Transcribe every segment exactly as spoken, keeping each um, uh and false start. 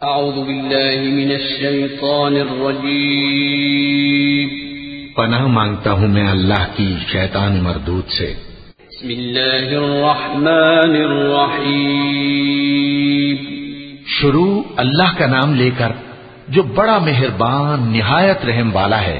अऊज़ु बिल्लाहि मिनश शैतानिर रजीम। पनाह मांगता हूँ मैं अल्लाह की शैतान मरदूद से। बिस्मिल्लाहिर रहमानिर रहीम। शुरू अल्लाह का नाम लेकर जो बड़ा मेहरबान निहायत रहम वाला है।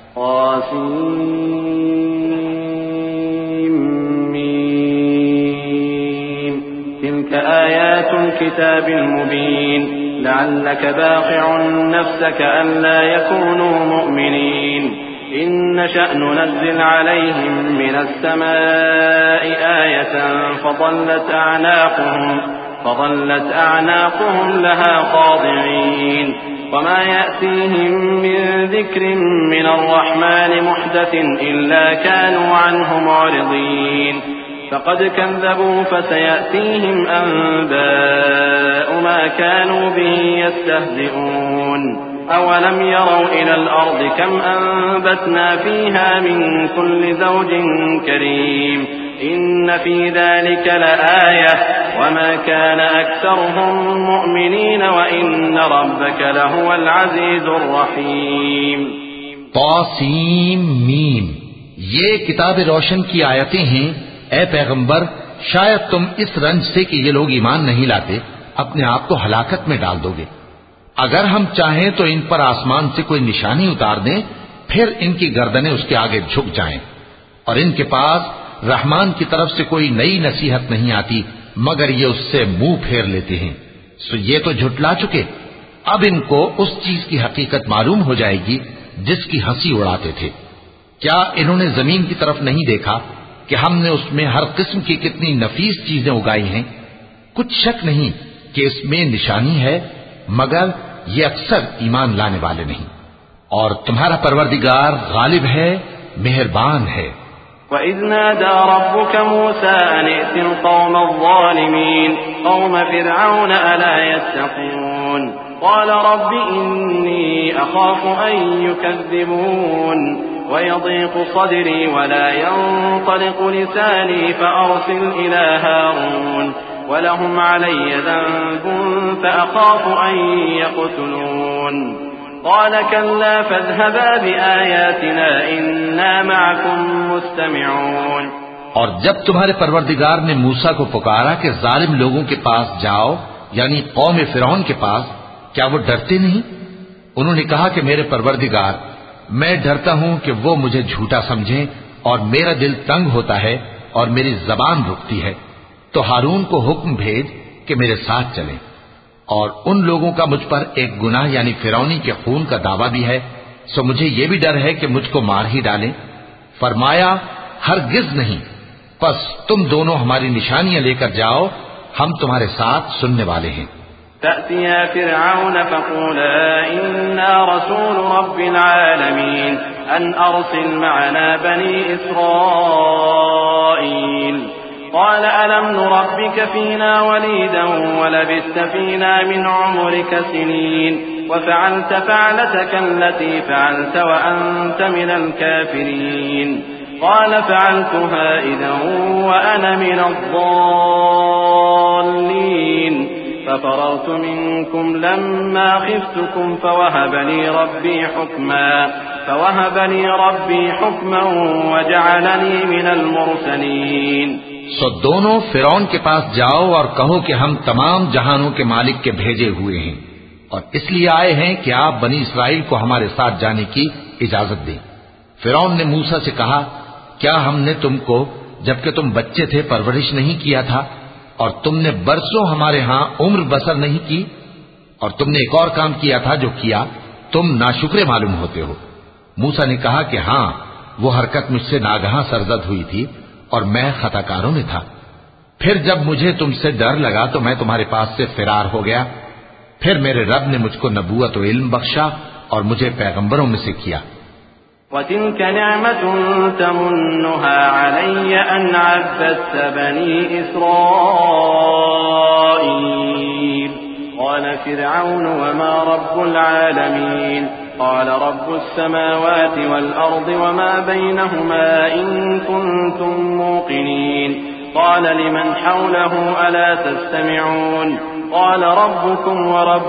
आयातुल किताबिल मुबीन लअल्लक बाक़िउन नफ्सक अल्ला यकूनू मुअमिनीन इन नशअ नुनज़्ज़िल अलैहिम मिनस समाई आयतन फज़ल्लत अअनाक़ुहुम फज़ल्लत अअनाक़ुहुम लहा ख़ादिईन वमा यअतीहिम मिन ज़िक्रिन मिनर रहमानि मुहदसिन इल्ला कानू अन्हु मुअरिज़ीन فقد كذبوا فسيأتيهم أنباء ما كانوا به يستهزئون أولم يروا إلى الأرض كم أنبتنا فيها من كل زوج كريم إن في ذلك لآية وما كان أكثرهم مؤمنين وإن ربك لهو العزيز الرحيم। तासीम मीम, ये किताब रोशन की आयतें हैं। ए पैगंबर, शायद तुम इस रंज से कि ये लोग ईमान नहीं लाते अपने आप को हलाकत में डाल दोगे। अगर हम चाहें तो इन पर आसमान से कोई निशानी उतार दें, फिर इनकी गर्दनें उसके आगे झुक जाएं, और इनके पास रहमान की तरफ से कोई नई नसीहत नहीं आती मगर ये उससे मुंह फेर लेते हैं। सो ये तो झुटला चुके, अब इनको उस चीज की हकीकत मालूम हो जाएगी जिसकी हंसी उड़ाते थे। क्या इन्होंने जमीन की तरफ नहीं देखा कि हमने उसमें हर किस्म की कितनी नफीस चीजें उगाई हैं? कुछ शक नहीं कि इसमें निशानी है, मगर ये अक्सर ईमान लाने वाले नहीं। और तुम्हारा परवरदिगार गालिब है, मेहरबान है। वइज़ नादा रब्बुक मूसा अन इतिल क़ौमज़ ज़ालिमीन क़ौम फ़िरऔन अला यत्तक़ून क़ाल रब्बि इन्नी अख़ाफ़ु अन युकज़्ज़िबून वयज़ीक़ु सदरी वला यंतलिक़ु लिसानी फ़अरसिल इला हारून वलहुम अलय्य ज़न्बुन फ़अख़ाफ़ु अन यक़्तुलून क़ाल कल्ला फ़ाज़हबा बिआयातिना इन्ना मअकुम मुस्तमिऊन। और जब तुम्हारे परवरदिगार ने मूसा को पुकारा कि जालिम लोगों के पास जाओ, यानी कौम फिरौन के पास, क्या वो डरते नहीं? उन्होंने कहा कि मेरे परवरदिगार, मैं डरता हूं कि वो मुझे झूठा समझें और मेरा दिल तंग होता है और मेरी जबान रुकती है। तो हारून को हुक्म भेज कि मेरे साथ चलें। और उन लोगों का मुझ पर एक गुनाह यानी फिरौनी के खून का दावा भी है, सो मुझे ये भी डर है कि मुझको मार ही डालें। फरमाया, हरगिज नहीं, बस तुम दोनों हमारी निशानियां लेकर जाओ, हम तुम्हारे साथ सुनने वाले हैं। तअतिया फ़िरऔन फ़क़ूला इन्ना रसूल रब्बिल आलमीन अन अरसिल मअना बनी इस्राईल क़ाल अलम नुरब्बिक फ़ीना वलीदन वलबिस्त फ़ीना मिन उम्रिक सिनीन वफ़अलत फ़अलतक अल्लती फ़अलत वअन्त मिनल काफ़िरीन क़ाल फ़अलतुहा इज़न वअना मिनज़्ज़ाल्लीन ففررت منكم لما خفتكم فوهب لي ربي حكما فوهب لي ربي حكما وجعلني من المرسلين। सो दोनों फिरौन के पास जाओ और कहो कि हम तमाम जहानों के मालिक के भेजे हुए हैं और इसलिए आए हैं कि आप बनी इसराइल को हमारे साथ जाने की इजाजत दें। फिरौन ने मूसा से कहा, क्या हमने तुमको जबकि तुम बच्चे थे परवरिश नहीं किया था और तुमने बरसों हमारे यहां उम्र बसर नहीं की? और तुमने एक और काम किया था जो किया तुम नाशुक्रे मालूम होते हो। मूसा ने कहा कि हां, वो हरकत मुझसे नागहां सरजद हुई थी और मैं खताकारों में था। फिर जब मुझे तुमसे डर लगा तो मैं तुम्हारे पास से फिरार हो गया। फिर मेरे रब ने मुझको नबूवत और इल्म बख्शा और मुझे पैगंबरों में से किया। वतिल्क निअमतुन तमुन्नुहा अलय्य अन अब्बदत बनी इस्राईल क़ाल फ़िरऔन वमा रब्बुल आलमीन क़ाल रब्बुस समावाति वल अर्दि वमा बैनहुमा इन कुन्तुम मूक़िनीन क़ाल लिमन हौलहु अला तस्तमिऊन قال ربكم ورب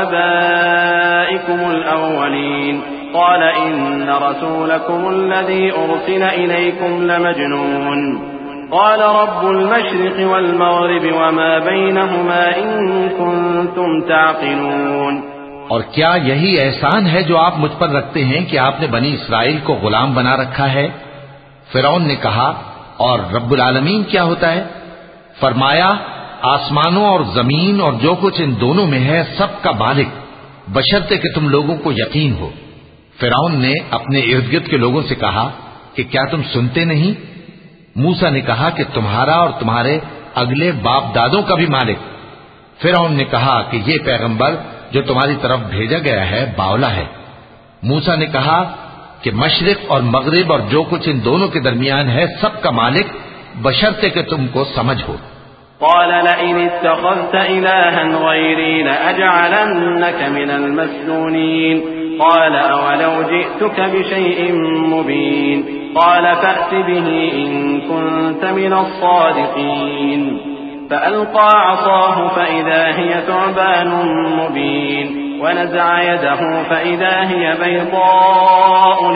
آبائكم الأولين قال إن رسولكم الذي أرسل إليكم لمجنون قال رب المشرق والمغرب وما بينهما إن كنتم تعقلون। और क्या यही एहसान है जो आप मुझ पर रखते हैं कि आपने बनी इस्राइल को गुलाम बना रखा है? फिरौन ने कहा, और रब्बुल आलमीन क्या होता है? फरमाया, आसमानों और जमीन और जो कुछ इन दोनों में है सबका मालिक, बशर्ते कि तुम लोगों को यकीन हो। फिरौन ने अपने इर्द गिर्द के लोगों से कहा कि क्या तुम सुनते नहीं? मूसा ने कहा कि तुम्हारा और तुम्हारे अगले बाप दादों का भी मालिक। फिरौन ने कहा कि ये पैगंबर जो तुम्हारी तरफ भेजा गया है बावला है। मूसा ने कहा कि मशरिक और मगरिब और जो कुछ इन दोनों के दरमियान है सबका मालिक, बशर्ते कि तुमको समझ हो। قال لئن اتخذت إلها غيري لأجعلنك من المسجونين قال أولو جئتك بشيء مبين قال فأت به إن كنت من الصادقين فألقى عصاه فإذا هي ثعبان مبين ونزع يده فإذا هي بيضاء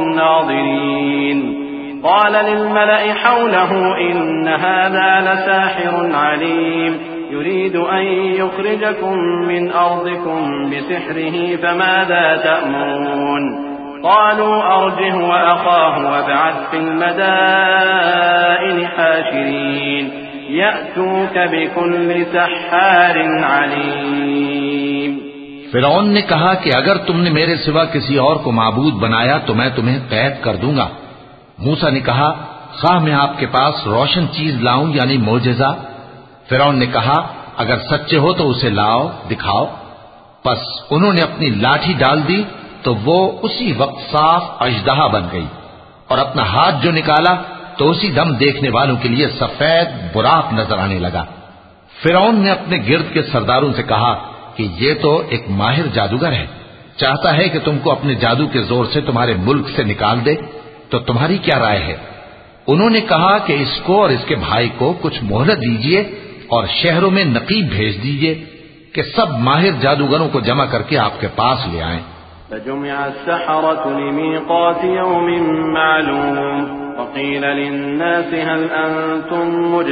للناظرين قال للملأ حوله إن هذا لساحر عليم يريد أن يخرجكم من أرضكم بسحره فماذا تأمرون قالوا أرجه وأخاه وابعث في المدائن حاشرين يأتوك بكل سحار عليم। फिरौन ने कहा कि अगर तुमने मेरे सिवा किसी और को माबूद बनाया तो मैं तुम्हें कैद कर दूंगा। मूसा ने कहा, खाह मैं आपके पास रोशन चीज लाऊं यानी मोजेजा? फिरौन ने कहा, अगर सच्चे हो तो उसे लाओ, दिखाओ। बस उन्होंने अपनी लाठी डाल दी तो वो उसी वक्त साफ अजदहा बन गई, और अपना हाथ जो निकाला तो उसी दम देखने वालों के लिए सफेद बुराक नजर आने लगा। फिरौन ने अपने गिर्द के सरदारों से कहा कि ये तो एक माहिर जादूगर है, चाहता है कि तुमको अपने जादू के जोर से तुम्हारे मुल्क से निकाल दे, तो तुम्हारी क्या राय है? उन्होंने कहा कि इसको और इसके भाई को कुछ मोहलत दीजिए और शहरों में नकीब भेज दीजिए कि सब माहिर जादूगरों को जमा करके आपके पास ले आएं। فجمع السحرة لميقات يوم معلوم وقيل للناس هل أنتم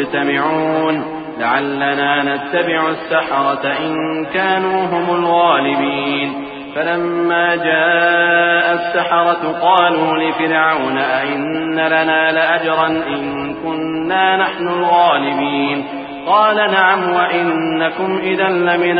مجتمعون لعلنا نتبع السحرة إن كانوا هم الغالبين فلما جاء السحرة قالوا لفرعون أئن لنا لأجرا إن كنا نحن الغالبين قال نعم وإنكم إذا لمن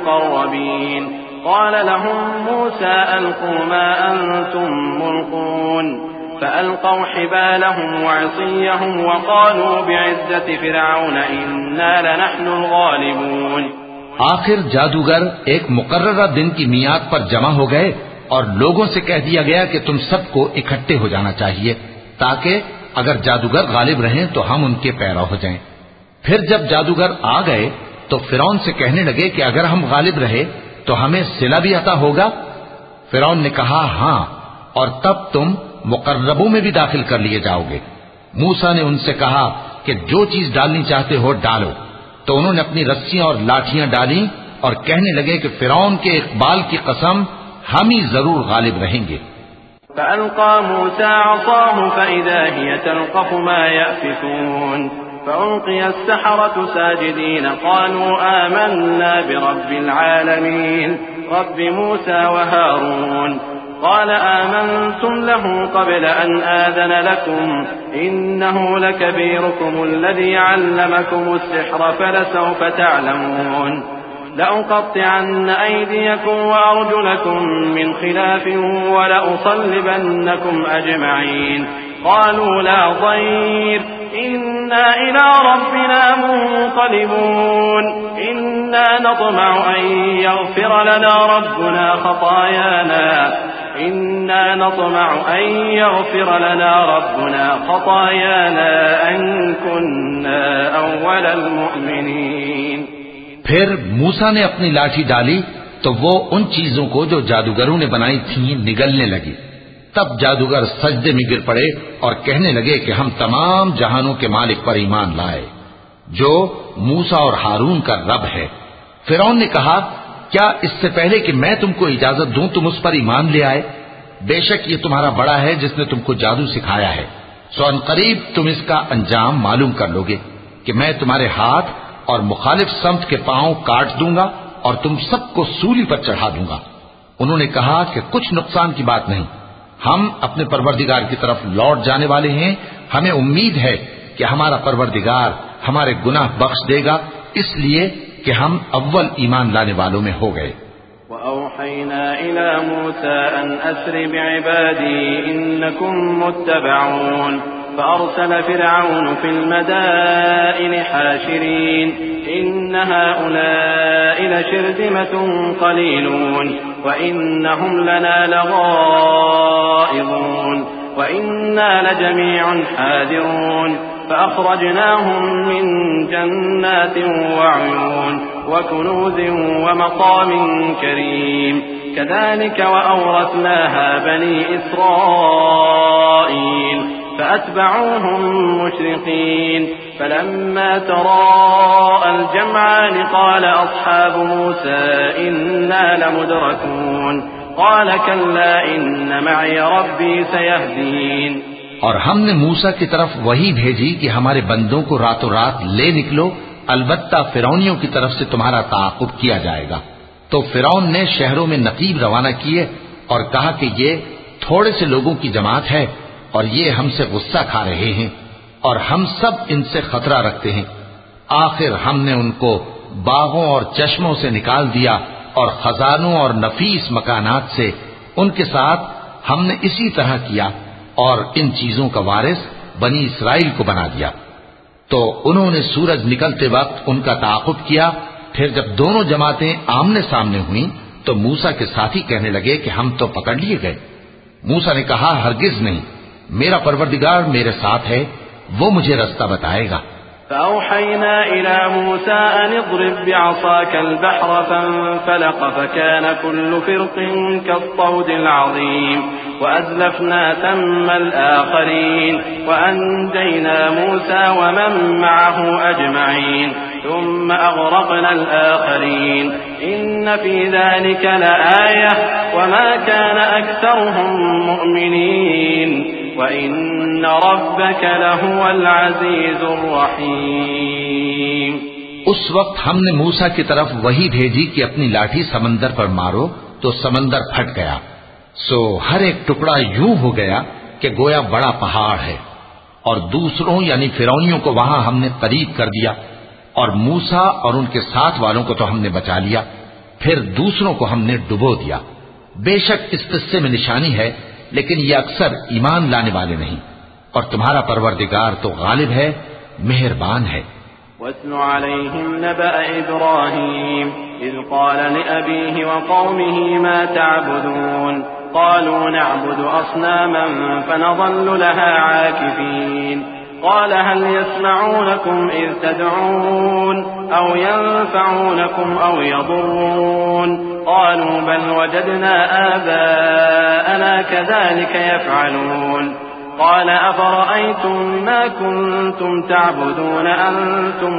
المقربين قال لهم موسى ألقوا ما أنتم ملقون فألقوا حبالهم وعصيهم وقالوا بعزة فرعون إنا لنحن الغالبون। आखिर जादूगर एक मुकर्ररा दिन की मियाद पर जमा हो गए और लोगों से कह दिया गया कि तुम सबको इकट्ठे हो जाना चाहिए ताकि अगर जादूगर गालिब रहें तो हम उनके पैरा हो जाएं। फिर जब जादूगर आ गए तो फिरौन से कहने लगे कि अगर हम गालिब रहे तो हमें सिला भी अता होगा? फिरौन ने कहा, हां, और तब तुम मुकर्रबों में भी दाखिल कर लिए जाओगे। मूसा ने उनसे कहा कि जो चीज डालनी चाहते हो डालो। तो उन्होंने अपनी रस्सियां और लाठियां डाली और कहने लगे कि फिरौन के इकबाल की कसम, हम ही जरूर गालिब रहेंगे। فألقى موسى عصاه فإذا هي تلقف ما يأفكون فألقي السحرة ساجدين قالوا آمنا برب العالمين رب موسى وهارون قال آمنتم له قبل أن آذن لكم إنه لكبيركم الذي علمكم السحر فلسوف تعلمون لأقطعن أيديكم وأرجلكم من خلاف ولأصلبنكم أجمعين قالوا لا ضير إنا إلى ربنا منقلبون إنا نطمع أن يغفر لنا ربنا خطايانا إنا نطمع أن يغفر لنا ربنا خطايانا أن كنا أول المؤمنين। फिर मूसा ने अपनी लाठी डाली तो वो उन चीजों को जो जादूगरों ने बनाई थीं निगलने लगी। तब जादूगर सजदे में गिर पड़े और कहने लगे कि हम तमाम जहानों के मालिक पर ईमान लाए, जो मूसा और हारून का रब है। फिरौन ने कहा, क्या इससे पहले कि मैं तुमको इजाजत दूं तुम उस पर ईमान ले आए? बेशक ये तुम्हारा बड़ा है जिसने तुमको जादू सिखाया है। सो अनकरीब तुम इसका अंजाम मालूम कर लोगे कि मैं तुम्हारे हाथ और मुखालिफ समत के पांव काट दूंगा और तुम सबको सूली पर चढ़ा दूंगा। उन्होंने कहा कि कुछ नुकसान की बात नहीं, हम अपने परवरदिगार की तरफ लौट जाने वाले हैं। हमें उम्मीद है कि हमारा परवरदिगार हमारे गुनाह बख्श देगा, इसलिए कि हम अव्वल ईमान लाने वालों में हो गए। वअौहैना इला मूसा अन अस्रि बिइबादी इन्नकुम मुत्तबऊन फअरसल फिरऔन फिल मदाइनि हाशिरीन इन्न हाउलाइ लशिरदिमतुन क़लीलून वइन्नहुम लना लगाइज़ून वइन्ना लजमीउन हादिरून فأخرجناهم من جنات وعيون وكنوز ومقام كريم كذلك وأورثناها بني إسرائيل فأتبعوهم مشرقين فلما تراءى الجمعان قال أصحاب موسى إنا لمدركون قال كلا إن معي ربي سيهدين। और हमने मूसा की तरफ वही भेजी कि हमारे बंदों को रातों रात ले निकलो, अलबत्ता फिरौनियों की तरफ से तुम्हारा ताक़ुब किया जाएगा। तो फिरौन ने शहरों में नकीब रवाना किए और कहा कि ये थोड़े से लोगों की जमात है और ये हमसे गुस्सा खा रहे हैं और हम सब इनसे खतरा रखते हैं। आखिर हमने उनको बागों और चश्मों से निकाल दिया और खजानों और नफीस मकानात से उनके साथ हमने इसी तरह किया और इन चीजों का वारिस बनी इसराइल को बना दिया। तो उन्होंने सूरज निकलते वक्त उनका ताक़ुब किया। फिर जब दोनों जमातें आमने सामने हुई तो मूसा के साथी कहने लगे कि हम तो पकड़ लिए गए। मूसा ने कहा, हरगिज नहीं, मेरा परवरदिगार मेरे साथ है, वो मुझे रास्ता बताएगा। فأوحينا إلى موسى أن اضرب بعصاك البحر فانفلق فكان كل فرق كالطود العظيم وأزلفنا ثم الآخرين وأنجينا موسى ومن معه أجمعين ثم أغرقنا الآخرين إن في ذلك لآية وما كان أكثرهم مؤمنين وإن ربك لهو العزيز الرحيم। उस वक्त हमने मूसा की तरफ वही भेजी कि अपनी लाठी समंदर पर मारो, तो समंदर फट गया। सो हर एक टुकड़ा यूं हो गया कि गोया बड़ा पहाड़ है। और दूसरों यानी फिरौनियों को वहां हमने करीब कर दिया और मूसा और उनके साथ वालों को तो हमने बचा लिया, फिर दूसरों को हमने डुबो दिया। बेशक इस किस्से में निशानी है, लेकिन ये अक्सर ईमान लाने वाले नहीं, और तुम्हारा परवरदिगार तो गालिब है, मेहरबान है। वत्लु अलैहिम नबअ इब्राहीम इज़ क़ाल लिअबीहि व क़ौमिहि मा तअबुदून क़ालू नअबुदु अस्नामन फनज़ल्लु लहा आकिफ़ीन क़ाल हल यस्मऊनकुम इज़ तदऊन औ यंफ़ऊनकुम औ यضुर्रून क़ालू बल वजदना आबाअना कज़ालिक यफ़अलून قال أفرأيتم ما كنتم تعبدون أنتم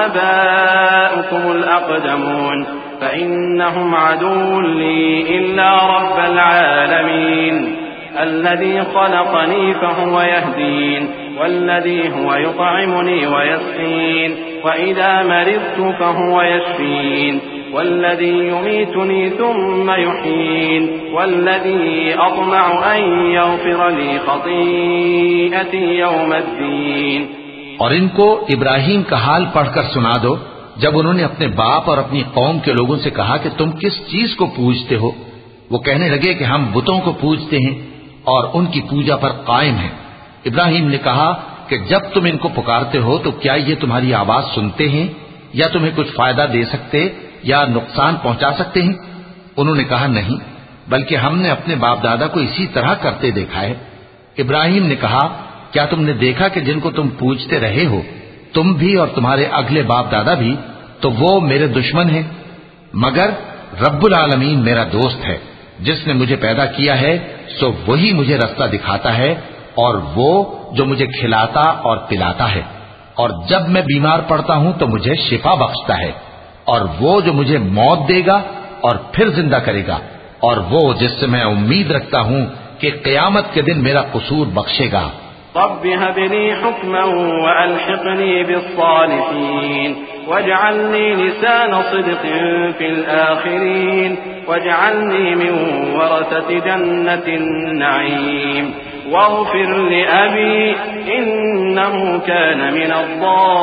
وآباؤكم الأقدمون فإنهم عدو لي إلا رب العالمين الذي خلقني فهو يهدين والذي هو يطعمني ويسقين وإذا مرضت فهو يشفين والذي يميتني ثم يحيين والذي أطمع أن يغفر لي خطيئتي يوم الدين। और इनको इब्राहिम का हाल पढ़कर सुना दो जब उन्होंने अपने बाप और अपनी कौम के लोगों से कहा कि तुम किस चीज को पूजते हो। वो कहने लगे कि हम बुतों को पूजते हैं और उनकी पूजा पर कायम हैं। इब्राहिम ने कहा कि जब तुम इनको पुकारते हो तो क्या ये तुम्हारी आवाज सुनते हैं या तुम्हें कुछ फायदा दे सकते या नुकसान पहुंचा सकते हैं? उन्होंने कहा, नहीं, बल्कि हमने अपने बाप दादा को इसी तरह करते देखा है। इब्राहिम ने कहा, क्या तुमने देखा कि जिनको तुम पूजते रहे हो, तुम भी और तुम्हारे अगले बाप दादा भी, तो वो मेरे दुश्मन हैं, मगर रब्बुल आलमीन मेरा दोस्त है। जिसने मुझे पैदा किया है सो वही मुझे रास्ता दिखाता है और वो जो मुझे खिलाता और पिलाता है, और जब मैं बीमार पड़ता हूं तो मुझे शिफा बख्शता है, और वो जो मुझे मौत देगा और फिर जिंदा करेगा, और वो जिससे मैं उम्मीद रखता हूँ कि क़यामत के दिन मेरा कसूर बख्शेगा। रब्बि हबली हुक्मन व अल्हिक़नी बिस्सालिहीन वजअलनी लिसान सिद्क़िन फिल आखिरीन वजअलनी मिन वरसति जन्नतिन नईम वग़फिर लिअबी इन्नहु कान मिनज़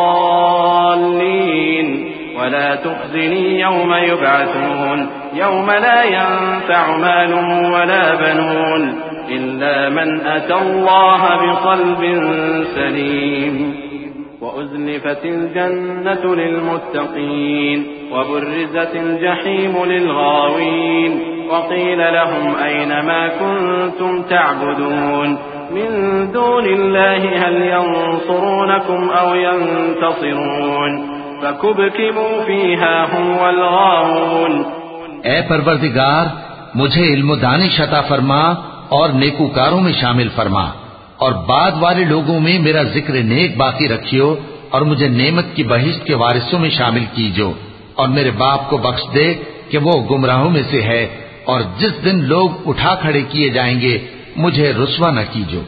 ज़ाल्लीन वला तुख़ज़िनी यौम युबअसून यौम ला यंफ़अु मालुन वला बनून इल्ला मन अतल्लाह बिक़ल्बिन सलीम वउज़्लिफ़तिल जन्नतु लिलमुत्तक़ीन वबुर्रिज़तिल जहीमु लिलग़ावीन वक़ील लहुम ऐन मा कुन्तुम तअबुदून मिन दूनिल्लाहि हल यंसुरूनकुम औ यंतसिरून फकुबकिबू फ़ीहा हुम वल गावून। ऐ परवरदिगार, मुझे इल्म दानिश अता फरमा और नेकूकारों में शामिल फरमा, और बाद वाले लोगों में मेरा जिक्र नेक बाकी रखियो, और मुझे नेमत की बहिश्त के वारिसों में शामिल कीजो, और मेरे बाप को बख्श दे कि वो गुमराहों में से है, और जिस दिन लोग उठा खड़े किए जाएंगे मुझे रुस्वा न कीजो,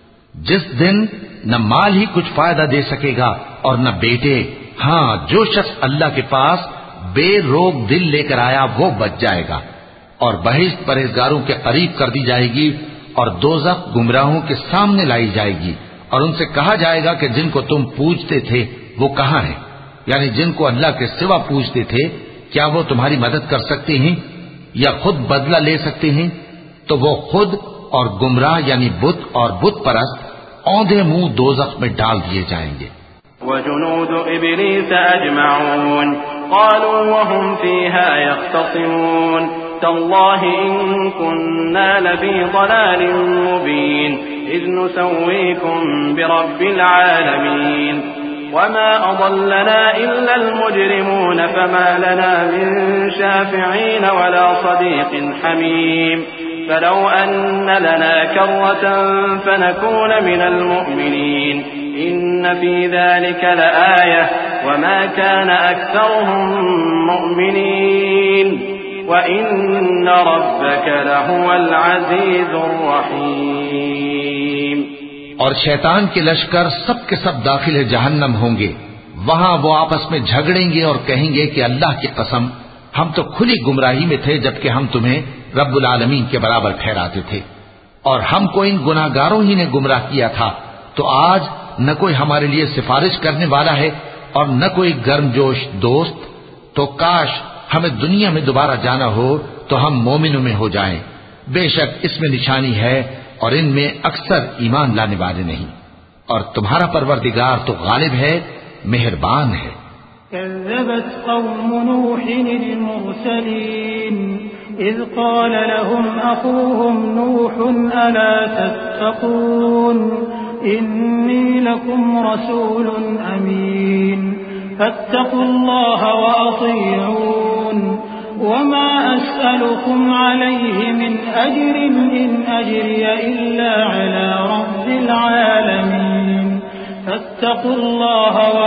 जिस दिन न माल ही कुछ फायदा दे सकेगा और न बेटे। हाँ, जो शख्स अल्लाह के पास बेरोग दिल लेकर आया वो बच जाएगा, और बहिश्त परहेजगारों के करीब कर दी जाएगी, और दोज़ख गुमराहों के सामने लाई जाएगी, और उनसे कहा जाएगा कि जिनको तुम पूजते थे वो कहाँ हैं, यानी जिनको अल्लाह के सिवा पूजते थे, क्या वो तुम्हारी मदद कर सकते हैं या खुद बदला ले सकते हैं? तो वो खुद और गुमराह यानी बुत और बुत परस्त औंधे मुंह दोज़ख में डाल दिए जाएंगे। वजुनूद इब्लीस अजमऊन क़ालू वहुम फ़ीहा यख़्तसिमून तल्लाहि इन कुन्ना लफ़ी ज़लालिन मुबीन इज़ नुसव्वीकुम बिरब्बिल आलमीन वमा अज़ल्लना इल्लल मुजरिमून फमा लना मिन शाफ़िईन वला सदीक़िन हमीम फलौ अन्न लना कर्रतन फनकून मिनल मुअ्मिनीन इन्न फ़ी ज़ालिका लआयह वमा कान अक्सरुहुम मुअ्मिनीन व इन्न रब्बका लहुवल अज़ीज़ुर रहीम। और शैतान के लश्कर सब के सब दाखिल जहन्नम होंगे। वहां वो आपस में झगड़ेंगे और कहेंगे कि अल्लाह की कसम, हम तो खुली गुमराही में थे जबकि हम तुम्हें रब्बुल आलमीन के बराबर ठहराते थे, और हमको इन गुनाहगारों ही ने गुमराह किया था। तो आज न कोई हमारे लिए सिफारिश करने वाला है और न कोई गर्मजोश दोस्त। तो काश हमें दुनिया में दोबारा जाना हो तो हम मोमिनों में हो जाएं। बेशक इसमें निशानी है और इनमें अक्सर ईमान लाने वाले नहीं, और तुम्हारा परवरदिगार तो गालिब है, मेहरबान है। कज़्ज़बत क़ौमु नूहिन अल-मुरसलीन इज़ क़ाल लहुम अख़ूहुम नूहुन अला तत्तक़ून इन्नी लकुम रसूलुन अमीन फत्तक़ुल्लाह व अतीऊन वमा अस्अलुकुम अलैहि मिन अज्रिन इन अज्रिय इल्ला अला रब्बिल आलमीन फत्तक़ुल्लाह व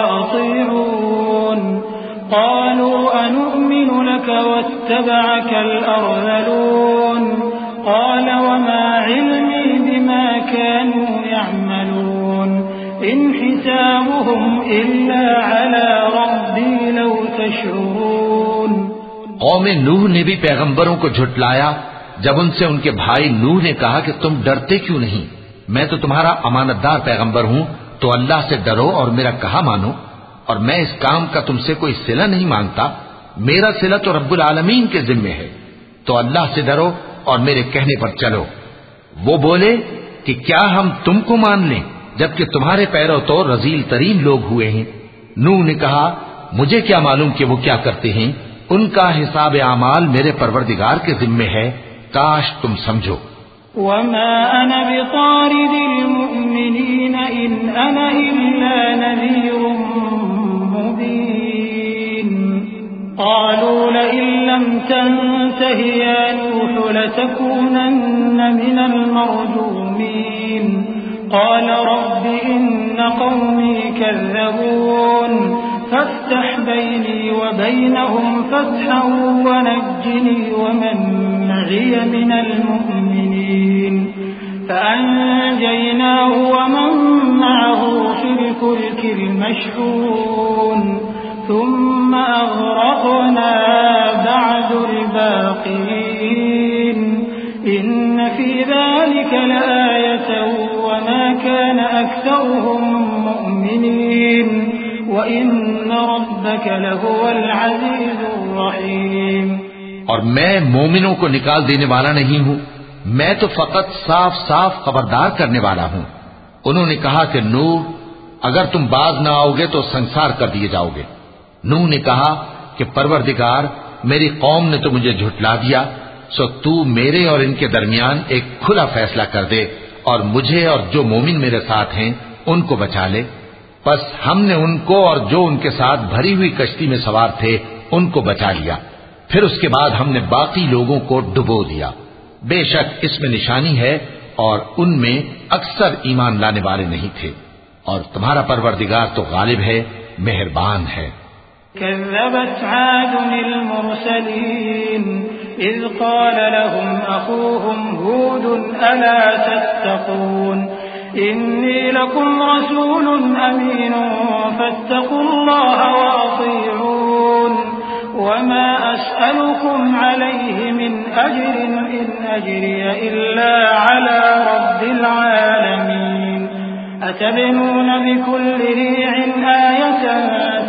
अतीऊन क़ालू अनु'मिनु लक वत्तबअकल अर्ज़लून क़ाल वमा इल्मी बिमा कानू यअमलून इन हिसाबुहुम इल्ला अला रब्बी लौ तशऊरून। कौमे नूह ने भी पैगंबरों को झुटलाया जब उनसे उनके भाई नूह ने कहा कि तुम डरते क्यों नहीं, मैं तो तुम्हारा अमानतदार पैगंबर हूं, तो अल्लाह से डरो और मेरा कहा मानो, और मैं इस काम का तुमसे कोई सिला नहीं मांगता, मेरा सिला तो रब्बुल आलमीन के जिम्मे है, तो अल्लाह से डरो और मेरे कहने पर चलो। वो बोले कि क्या हम तुमको मान लें जबकि तुम्हारे पैरों तो रजील तरीन लोग हुए हैं। नूह ने कहा, मुझे क्या मालूम कि वो क्या करते हैं, उनका हिसाब आमाल मेरे परवरदिगार के जिम्मे है, काश तुम समझो। वमा अना बितारिदिल मुअ्मिनीन इन अना इल्ला नज़ीरुम मुबीन क़ालू लइन लम तंतहि या नूह लतकूनन्न मिनल मरजूमीन क़ाल रब्बि इन्न क़ौमी कज़्ज़बून فافتح بيني وبينهم فتحا ونجني ومن معي من المؤمنين فأنجيناه ومن معه في الفلك المشحون ثم أغرقنا بعد الباقين إن في ذلك لآية وما كان أكثرهم مؤمنين وإن ربك لهو العزيز الرحيم। और मैं मोमिनों को निकाल देने वाला नहीं हूँ, मैं तो फकत साफ साफ खबरदार करने वाला हूँ। उन्होंने कहा कि नूह, अगर तुम बाज न आओगे तो संसार कर दिए जाओगे। नूह ने कहा कि परवरदिगार, मेरी कौम ने तो मुझे झुठला दिया, सो तू मेरे और इनके दरमियान एक खुला फैसला कर दे और मुझे और जो मोमिन मेरे साथ हैं उनको बचा ले। बस हमने उनको और जो उनके साथ भरी हुई कश्ती में सवार थे उनको बचा लिया। फिर उसके बाद हमने बाकी लोगों को डुबो दिया। बेशक इसमें निशानी है और उनमें अक्सर ईमान लाने वाले नहीं थे, और तुम्हारा परवरदिगार तो गालिब है, मेहरबान है। कज़्ज़बत आदुन अल-मुरसलीन इज़ क़ाल लहुम अख़ूहुम हूद अला तत्तक़ून इन्नी लकुम रसूलुन अमीन फत्तक़ुल्लाह व अतीऊन वमा अस्अलुकुम अलैहि मिन अज्रिन इन अज्रिय इल्ला अला रब्बिल आलमीन अतबनून बिकुल्लि रि'इन आयतन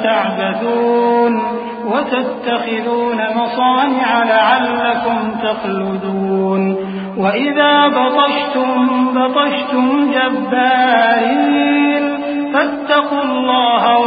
तअबथून वतत्तखिज़ून मसानिअ लअल्लकुम तख़लुदून वइज़ा बतश्तुम बतश्तुम जब्बारीन फत्तक़ुल्लाह व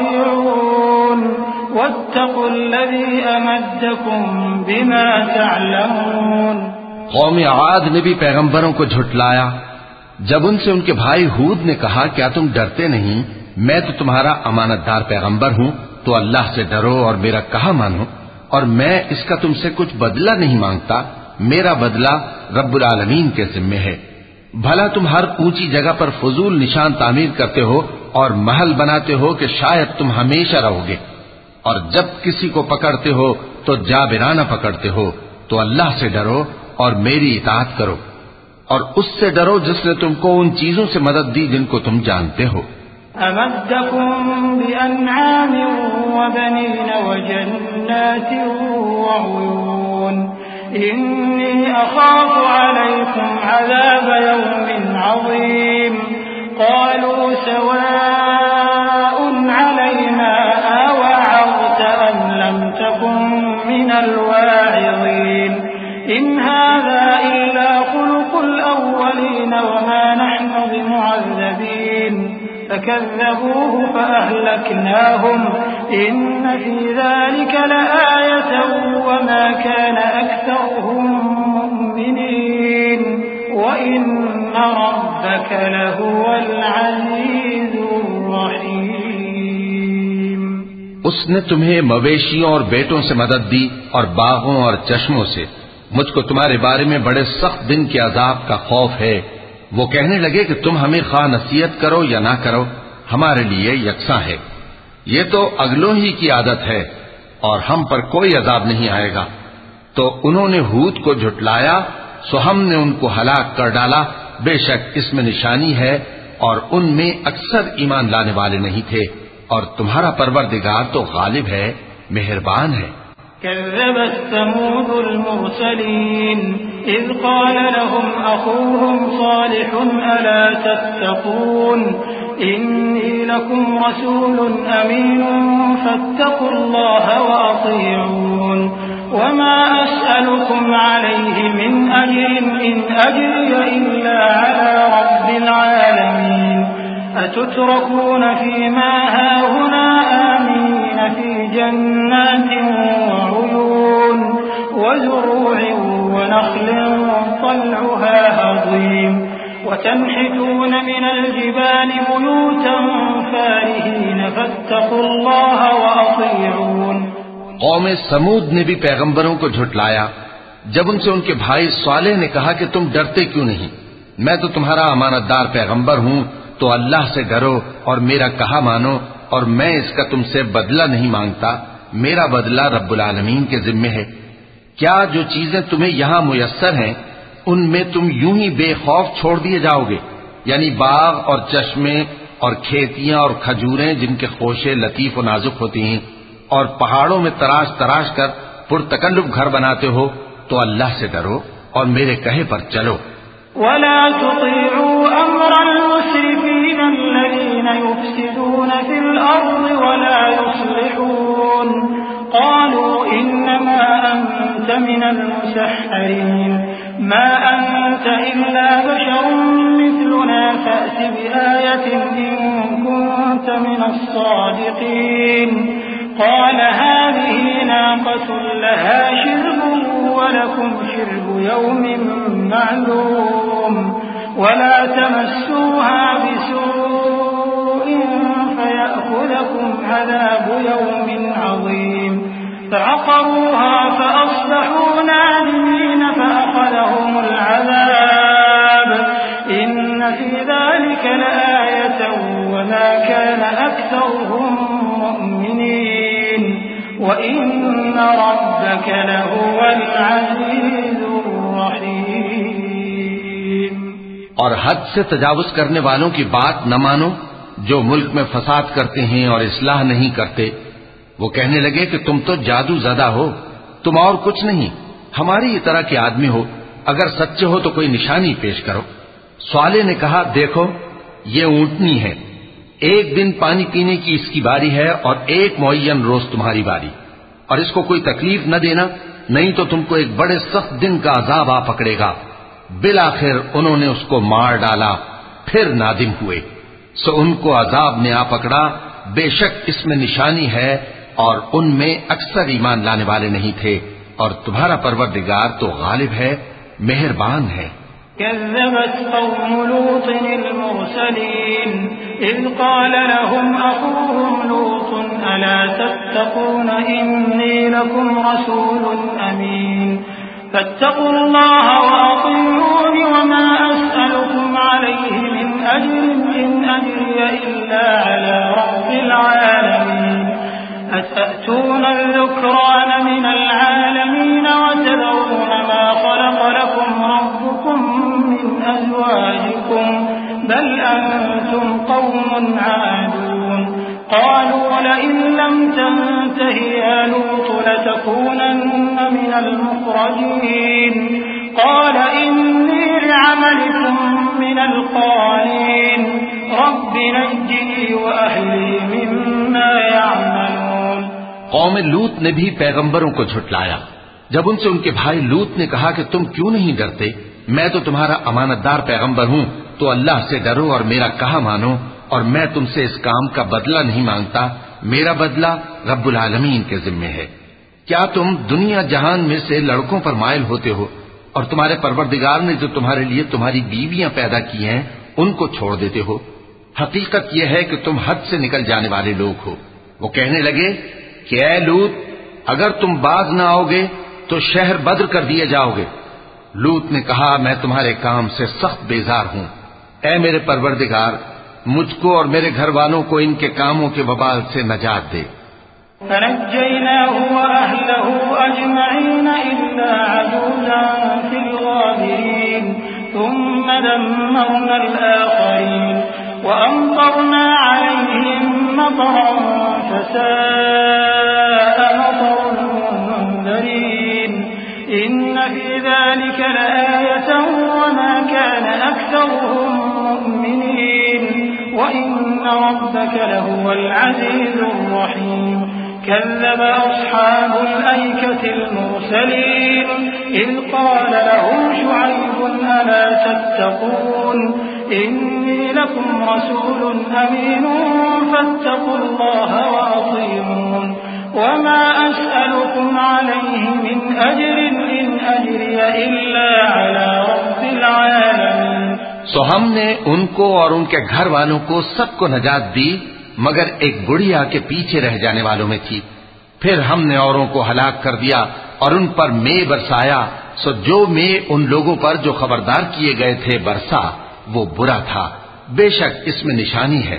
अतीऊन वत्तक़ुल्लज़ी अमद्दकुम बिमा तअलमून। कौम आद ने भी पैगंबरों को झुठलाया जब उनसे उनके भाई हूद ने कहा, क्या तुम डरते नहीं, मैं तो तुम्हारा अमानतदार पैगंबर हूँ, तो अल्लाह से डरो और मेरा कहा मानो, और मैं इसका तुमसे कुछ बदला नहीं मांगता, मेरा बदला रब्बुल आलमीन के जिम्मे है। भला तुम हर ऊंची जगह पर फजूल निशान तामीर करते हो और महल बनाते हो कि शायद तुम हमेशा रहोगे, और जब किसी को पकड़ते हो तो जाबिराना पकड़ते हो, तो अल्लाह से डरो और मेरी इताअत करो, और उससे डरो जिसने तुमको उन चीजों से मदद दी जिनको तुम जानते हो। अमद्दकुम बिअनआमिन व बनीन व जन्नातिन व उयून इन्नी अखाफु अलैकुम अज़ाब यौमिन अज़ीम क़ालू सवाउन अलैना अवअज़त अम लम तकुन मिनल वाइज़ीन इन हाज़ा इल्ला खुलुकुल अव्वलीन वमा नहनु बिमुअज़्ज़बीन फकज़्ज़बूहु फअहलकनाहुम इन्न फी ज़ालिक लआयतन वमा कान अक्सरुहुम मुमिनीन वइन्न रब्बक लहुवल अज़ीज़ुर रहीम। उसने तुम्हें मवेशियों और बेटों से मदद दी और बागों और चश्मों से। मुझको तुम्हारे बारे में बड़े सख्त दिन के अजाब का खौफ है। वो कहने लगे कि तुम हमें खा नसीहत करो या ना करो, हमारे लिए यकसा है। ये तो अगलों ही की आदत है और हम पर कोई अजाब नहीं आएगा। तो उन्होंने हूद को झुठलाया, सो हमने उनको हलाक कर डाला। बेशक इसमें निशानी है और उनमें अक्सर ईमान लाने वाले नहीं थे, और तुम्हारा परवरदिगार तो गालिब है, मेहरबान है। कज़्ज़बत समूदुल मुरसलीन इज़ क़ाल लहुम अख़ूहुम सालिहुन अला तत्तक़ून इन्नी लकुम रसूलुन अमीनुन फत्तक़ुल्लाह व अतीऊन वमा अस्अलुकुम अलैहि मिन अज्रिन इन अज्रिय इल्ला अला रब्बिल आलमीन अतुतरकून फीमा हाहुना आमीन फी जन्नातिन वउयून वज़ुरू'in वनख़्लिन طلعها هضيم وتنحتون من الجبال بيوتا فارهين فاتقوا الله وأطيعون। कौम समूद ने भी पैगंबरों को झुठलाया जब उनसे उनके भाई सालेह ने कहा कि तुम डरते क्यों नहीं, मैं तो तुम्हारा अमानतदार पैगंबर हूँ, तो अल्लाह से डरो और मेरा कहा मानो, और मैं इसका तुमसे बदला नहीं मांगता, मेरा बदला रब्बुल आलमीन के जिम्मे है। क्या जो चीजें तुम्हें यहां मुयस्सर हैं उनमें तुम यूं ही बेखौफ छोड़ दिए जाओगे? यानी बाग और चश्मे और खेतियां और खजूरें जिनके खोशे लतीफ और नाजुक होती हैं, और पहाड़ों में तराश तराश कर पुरतकल्लुफ घर बनाते हो, तो अल्लाह से डरो और मेरे कहे पर चलो। वला तुतीउ अम्रल मुस्रिफीन अल्लज़ीना युफ्सिदून फिल अर्ज़ि वला युस्लिहून क़ालू इन्नमा अंत मिनल मुसहहरीन मा अंत इल्ला बशरुन मिथलुना फ़अति बिआयतिन इन कुन्त मिनस सादिक़ीन क़ाल हाज़िही नाक़तुन लहा शिर्बुन वलकुम शिर्बु यौमिन मालूम वला तमस्सूहा बिसूइन फयअख़ुज़कुम अज़ाबु यौमिन अज़ीम फअक़रूहा फअस्बहू नादिमीन फअख़ज़हुमुल अज़ाब इन्न फ़ी ज़ालिक लआयतन वमा कान अक्सरुहुम मुअ्मिनीन वइन्न रब्बक लहुवल अज़ीज़ुर रहीम। और हद से तजावुज करने वालों की बात न मानो, जो मुल्क में फसाद करते हैं और इस्लाह नहीं करते। वो कहने लगे कि तुम तो जादू ज़दा हो, तुम और कुछ नहीं, हमारी ही तरह के आदमी हो, अगर सच्चे हो तो कोई निशानी पेश करो। स्वाले ने कहा, देखो ये ऊंटनी है, एक दिन पानी पीने की इसकी बारी है और एक मुअय्यन रोज तुम्हारी बारी, और इसको कोई तकलीफ न देना, नहीं तो तुमको एक बड़े सख्त दिन का अजाब आ पकड़ेगा। बिलाखिर उन्होंने उसको मार डाला, फिर नादिम हुए, सो उनको अजाब ने आ पकड़ा। बेशक इसमें निशानी है और उनमें अक्सर ईमान लाने वाले नहीं थे, और तुम्हारा परवरदिगार तो गालिब है, मेहरबान है। कज़्ज़बत क़ौमु लूतिन अल-मुरसलीन इज़ क़ाल लहुम अख़ूहुम लूतुन अला तत्तक़ून इन्नी लकुम रसूलुन अमीन फत्तक़ुल्लाह वअतीऊन वमा अस्अलुकुम अलैहि मिन अज्रिन इन अज्रिय इल्ला अला रब्बिल आलमीन अतअतून अज़्ज़ुक्रान मिनल आलमीन वतदऊन मा ख़लक़ लकुम रब्बुकुम मिन अज़वाजिकुम बल अंतुम क़ौमुन आदून क़ालू लइन लम तंतहि या लूत लतकूनन्न मिनल मुख़रजीन क़ाल इन्नी लिअमलिकुम मिनल क़ालीन रब्बि नज्जिनी व अहली मिम्मा यअमलून। कौम लूत ने भी पैगंबरों को झुटलाया। जब उनसे उनके भाई लूत ने कहा कि तुम क्यों नहीं डरते, मैं तो तुम्हारा अमानतदार पैगंबर हूं, तो अल्लाह से डरो और मेरा कहा मानो, और मैं तुमसे इस काम का बदला नहीं मांगता, मेरा बदला रब्बुल आलमीन के जिम्मे है। क्या तुम दुनिया जहान में से लड़कों पर माइल होते हो, और तुम्हारे परवरदिगार ने जो तुम्हारे लिए तुम्हारी बीवियां पैदा की हैं उनको छोड़ देते हो? हकीकत यह है कि तुम हद से निकल जाने वाले लोग हो। वो कहने लगे कि ऐ लूत, अगर तुम बाज न आओगे तो शहर बद्र कर दिए जाओगे। लूत ने कहा, मैं तुम्हारे काम से सख्त बेजार हूं। ऐ मेरे परवरदिगार, मुझको और मेरे घर वालों को इनके कामों के वबाल से नजात दे। फनज्जयनाहु व अहलहु अजमईन इल्ला अजूज़न फिल गाबिरीन थुम्मा दम्मरना अल-आखरीन व अमतरना अलैहिम मतरन फसाअ मतरुल मुंज़रीन इन्न फी ज़ालिका लआयतन व मा कान अक्सरुहुम मुअ्मिनीन व इन्न रब्बक लहुवल अज़ीज़ुर रहीम। كذب أصحاب الأيكة المرسلين إذ قال لهم شعيب ألا تتقون إني لكم رسول أمين فاتقوا الله وأطيعون وما أسألكم عليه من أجر إن أجري إلا على رب العالمين। सो हमने उनको और उनके घर वालों को सबको नजात दी, मगर एक बुढ़िया के पीछे रह जाने वालों में थी। फिर हमने औरों को हलाक कर दिया और उन पर मे बरसाया। सो जो मे उन लोगों पर जो खबरदार किए गए थे बरसा, वो बुरा था। बेशक इसमें निशानी है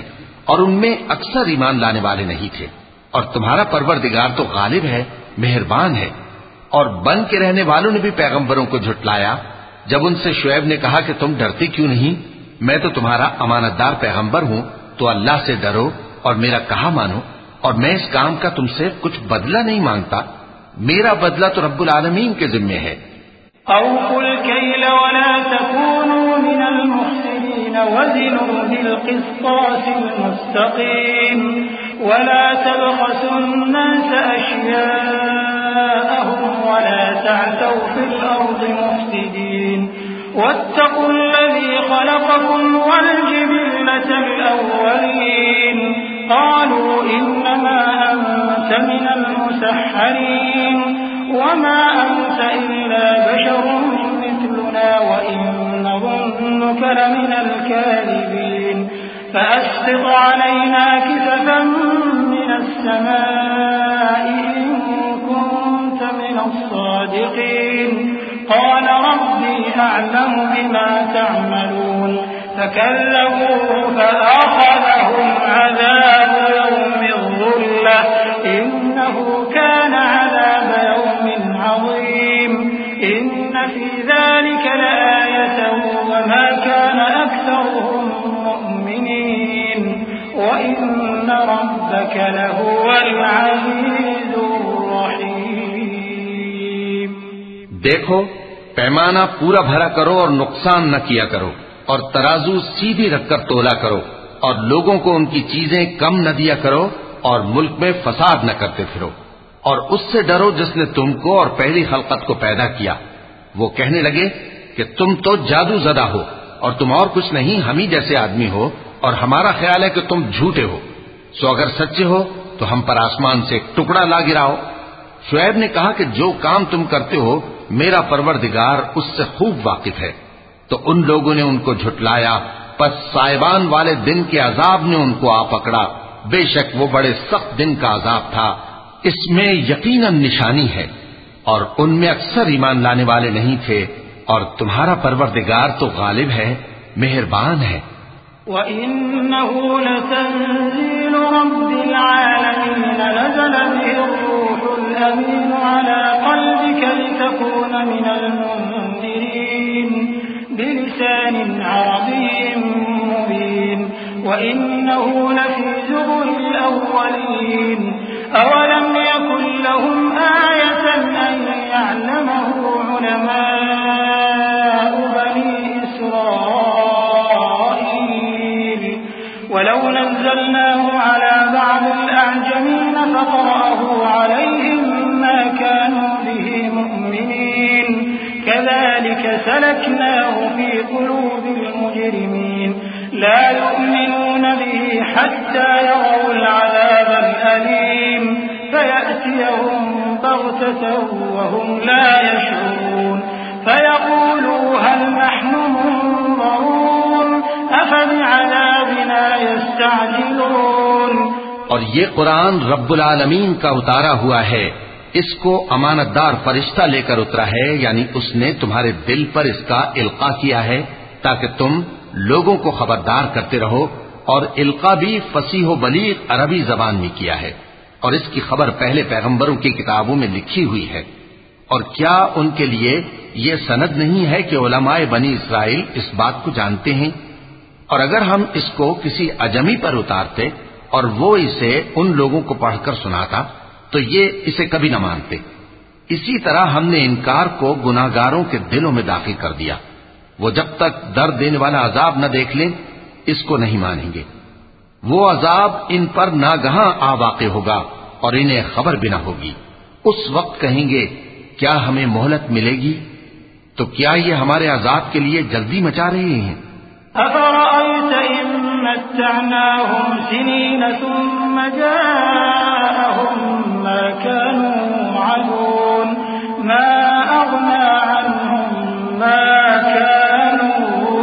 और उनमें अक्सर ईमान लाने वाले नहीं थे। और तुम्हारा परवरदिगार तो गालिब है, मेहरबान है। और बन के रहने वालों ने भी पैगंबरों को झुटलाया जब उनसे शुएब ने कहा कि तुम डरते क्यों नहीं, मैं तो तुम्हारा अमानतदार पैगंबर हूं, तो अल्लाह से डरो और मेरा कहा मानो, और मैं इस काम का तुमसे कुछ बदला नहीं मांगता, मेरा बदला तो रब्बुल आलमीन के जिम्मे है। औफुल कैल वला तकूनू मिनल मुफ्सिदीन वज़िनू बिल क़िस्तासिल मुस्तक़ीम वला तबख़सुन नास अश्याअहुम वला तअतौ फिल अर्दि मुफ्सिदीन वत्तक़ुल्लज़ी ख़लक़कुम वल जिबिल्लतल अव्वलीन क़ालू इन्नमा अंत मिनल मुसह्हरीन वमा अंत इल्ला बशरुम मिथलुना व इन नज़ुन्नुक लमिनल काज़िबीन फ़अस्क़ित अलैना किसफन मिनस समाइ इन कुन्त मिनस सादिक़ीन क़ाल रब्बी अअलमु बिमा तअमलून फकज़्ज़बूहु फअख़ज़हुम अज़ाबु यौमिज़ ज़ुल्लह इन्नहु कान अज़ाब यौमिन अज़ीम इन्न फ़ी ज़ालिक लआयतन वमा कान अक्सरुहुम मुअ्मिनीन व इन्न रब्बक लहुवल अज़ीज़ुर रहीम। देखो, पैमाना पूरा भरा करो और नुकसान न किया करो, और तराजू सीधी रखकर तोला करो, और लोगों को उनकी चीजें कम न दिया करो, और मुल्क में फसाद न करते फिरो। और उससे डरो जिसने तुमको और पहली खलकत को पैदा किया। वो कहने लगे कि तुम तो जादू ज़दा हो और तुम और कुछ नहीं, हम ही जैसे आदमी हो, और हमारा ख्याल है कि तुम झूठे हो। सो अगर सच्चे हो तो हम पर आसमान से एक टुकड़ा ला गिराओ। शुएब ने कहा कि जो काम तुम करते हो मेरा परवरदिगार उससे खूब वाकिफ है। तो उन लोगों ने उनको झुटलाया, पस साइबान वाले दिन के अजाब ने उनको आ पकड़ा। बेशक वो बड़े सख्त दिन का अजाब था, इसमें यकीनन निशानी है, और उनमें अक्सर ईमान लाने वाले नहीं थे। और तुम्हारा परवरदिगार तो गालिब है, मेहरबान है। वइन्नहु लतंज़ीलु रब्बिल आलमीन नज़ल बिहिर रूहुल अमीन अला क़ल्बिक लितकून मिनल मुन्ज़िरीन बिलिसानिन अरबिय्यिन मुबीन वइन्नहु लफ़ी ज़ुबुरिल अव्वलीन अवलम यकुन लहुम आयतन अन यअलमहु उलमाउ बनी इस्राईल वलौ नज़्ज़लनाहु अला बअदिल अअजमीन फ़क़रअहु अलैहिम मा कानू बिही मुअ्मिनीन कज़ालिक सलक्नाहु फ़ी क़ुलूबिल मुजरिमीन ला यु'मिनून बिही हत्ता यरौल अज़ाबल अलीम فيأتيهم بغتة وهم لا يشعرون فيقولوا هل نحن منظرون أفبعذابنا يستعجلون। और ये कुरान रब्बुल आलमीन का उतारा हुआ है, इसको अमानतदार फरिश्ता लेकर उतरा है, यानी उसने तुम्हारे दिल पर इसका इल्का किया है ताकि तुम लोगों को खबरदार करते रहो। और इल्का भी फसीह बलीग अरबी जबान में किया है, और इसकी खबर पहले पैगंबरों की किताबों में लिखी हुई है। और क्या उनके लिए ये सनद नहीं है कि उलमाए बनी इसराइल इस बात को जानते हैं? और अगर हम इसको किसी अजमी पर उतारते और वो इसे उन लोगों को पढ़कर सुनाता तो ये इसे कभी न मानते। इसी तरह हमने इनकार को गुनाहगारों के दिलों में दाखिल कर दिया। वो जब तक दर्द देने वाला अजाब न देख लें इसको नहीं मानेंगे। वो अजाब इन पर नागहां आ वाक़े होगा और इन्हें खबर भी न होगी। उस वक्त कहेंगे क्या हमें मोहलत मिलेगी? तो क्या ये हमारे अजाब के लिए जल्दी मचा रहे हैं? अफ़रअयत इन मत्तअनाहुम सिनीन सुम्म जाअहुम मा कानू युअदून मा अग़ना अन्हुम मा कानू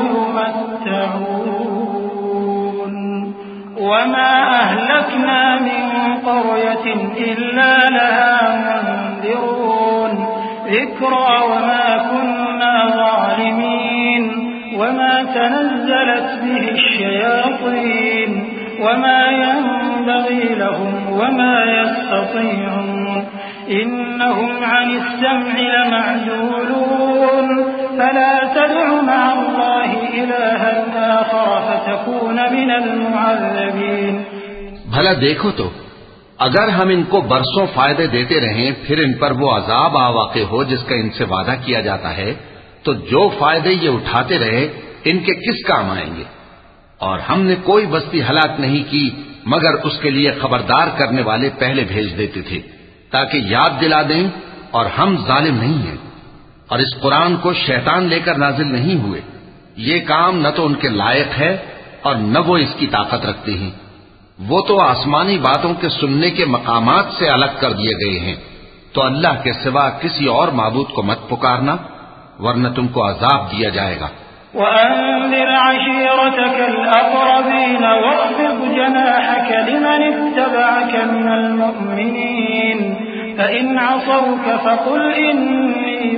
युमत्तऊन वमा अहलकना मिन क़रयतिन इल्ला लहा मुन्ज़िरून ज़िक्रा वमा कुन्ना ज़ालिमीन वमा तनज़्ज़लत बिहि अश्शयातीन वमा यंबगी लहुम वमा यस्ततीऊन इन्नहुम अनिस्सम्इ लमअज़ूलून फला तदउ मअल्लाहि इलाहन आखर फतकून मिनल मुअज़्ज़बीन। भला देखो तो अगर हम इनको बरसों फायदे देते रहें फिर इन पर वो अजाब आ वाक़े हो जिसका इनसे वादा किया जाता है, तो जो फायदे ये उठाते रहे इनके किस काम आएंगे। और हमने कोई बस्ती हलाक नहीं की मगर उसके लिए खबरदार करने वाले पहले भेज देते थे ताकि याद दिला दें, और हम जालिम नहीं हैं। और इस कुरान को शैतान लेकर नाजिल नहीं हुए, ये काम न तो उनके लायक है और न वो इसकी ताकत रखते हैं। वो तो आसमानी बातों के सुनने के मकामात से अलग कर दिए गए हैं। तो अल्लाह के सिवा किसी और माबूद को मत पुकारना वरना तुमको अजाब दिया जाएगा। वअन्ज़िर अशीरतकल अक़रबीन वख़्फ़िज़ जनाहक लिमन इत्तबअक मिनल मुअ्मिनीन फ़इन असौक फ़क़ुल इन्नी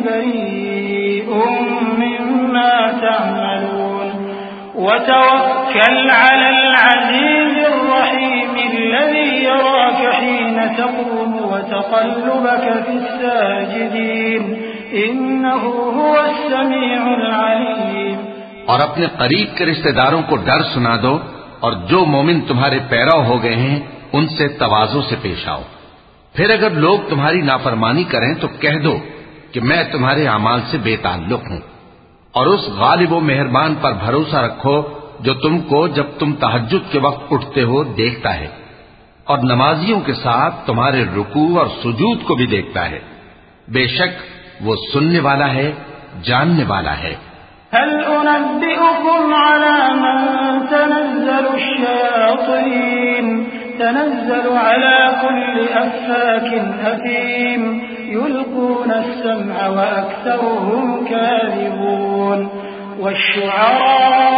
बरीउम मिम्मा तअमलून वतवक्कल अलल अज़ीज़िर रहीम अल्लज़ी यराक हीन तक़ूम वतक़ल्लुबक फ़िस्साजिदीन इन्नहु हुवस समीउल अलीम। और अपने करीब के रिश्तेदारों को डर सुना दो, और जो मोमिन तुम्हारे पैरव हो गए हैं उनसे तवाज़ो से पेश आओ। फिर अगर लोग तुम्हारी नाफरमानी करें तो कह दो कि मैं तुम्हारे अमाल से बेताल्लुक हूं, और उस गालिब व मेहरबान पर भरोसा रखो जो तुमको जब तुम तहज्जुद के वक्त उठते हो देखता है, और नमाजियों के साथ तुम्हारे रुकू और सुजूद को भी देखता है। बेशक वो सुनने वाला है, जानने वाला है। हल उनब्बिउकुम अला मन तनज़्ज़लु अश्शयातीन तनज़्ज़लु अला कुल्लि अफ़्फ़ाकिन असीम युल्क़ून अस्समअ व अक्सरुहुम काज़िबून वश्शुअराउ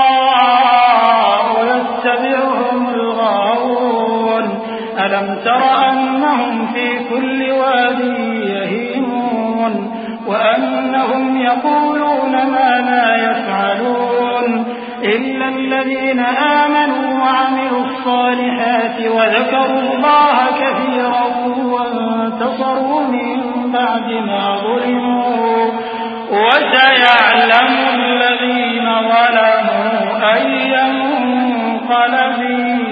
यत्तबिउहुमुल गावून अलम तर अन्नहुम फी कुल्लि वादिन यहीमून वअन्नहुम यक़ूलून मा ला यफ़अलून इल्ला الذين آمنوا وعملوا الصالحات وذكروا الله كثيرا وانتصروا من بعد ما ظلموا وسيعلم الذين ظلموا أي منقلب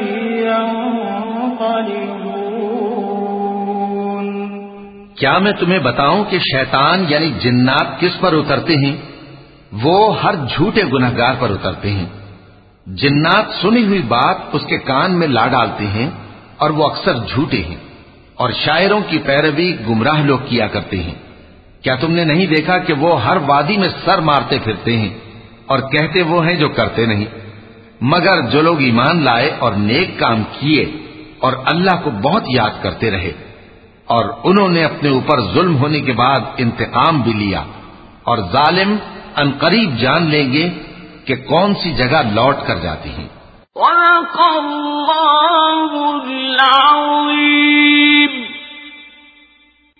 ينقلبون। क्या मैं तुम्हें बताऊं कि शैतान यानी जिन्नात किस पर उतरते हैं? वो हर झूठे गुनहगार पर उतरते हैं। जिन्नात सुनी हुई बात उसके कान में ला डालते हैं और वो अक्सर झूठे हैं, और शायरों की पैरवी गुमराह लोग किया करते हैं। क्या तुमने नहीं देखा कि वो हर वादी में सर मारते फिरते हैं और कहते वो हैं जो करते नहीं। मगर जो लोग ईमान लाए और नेक काम किए और अल्लाह को बहुत याद करते रहे, और उन्होंने अपने ऊपर जुल्म होने के बाद इंतकाम भी लिया, और जालिम अनकरीब जान लेंगे कि कौन सी जगह लौट कर जाती हैं।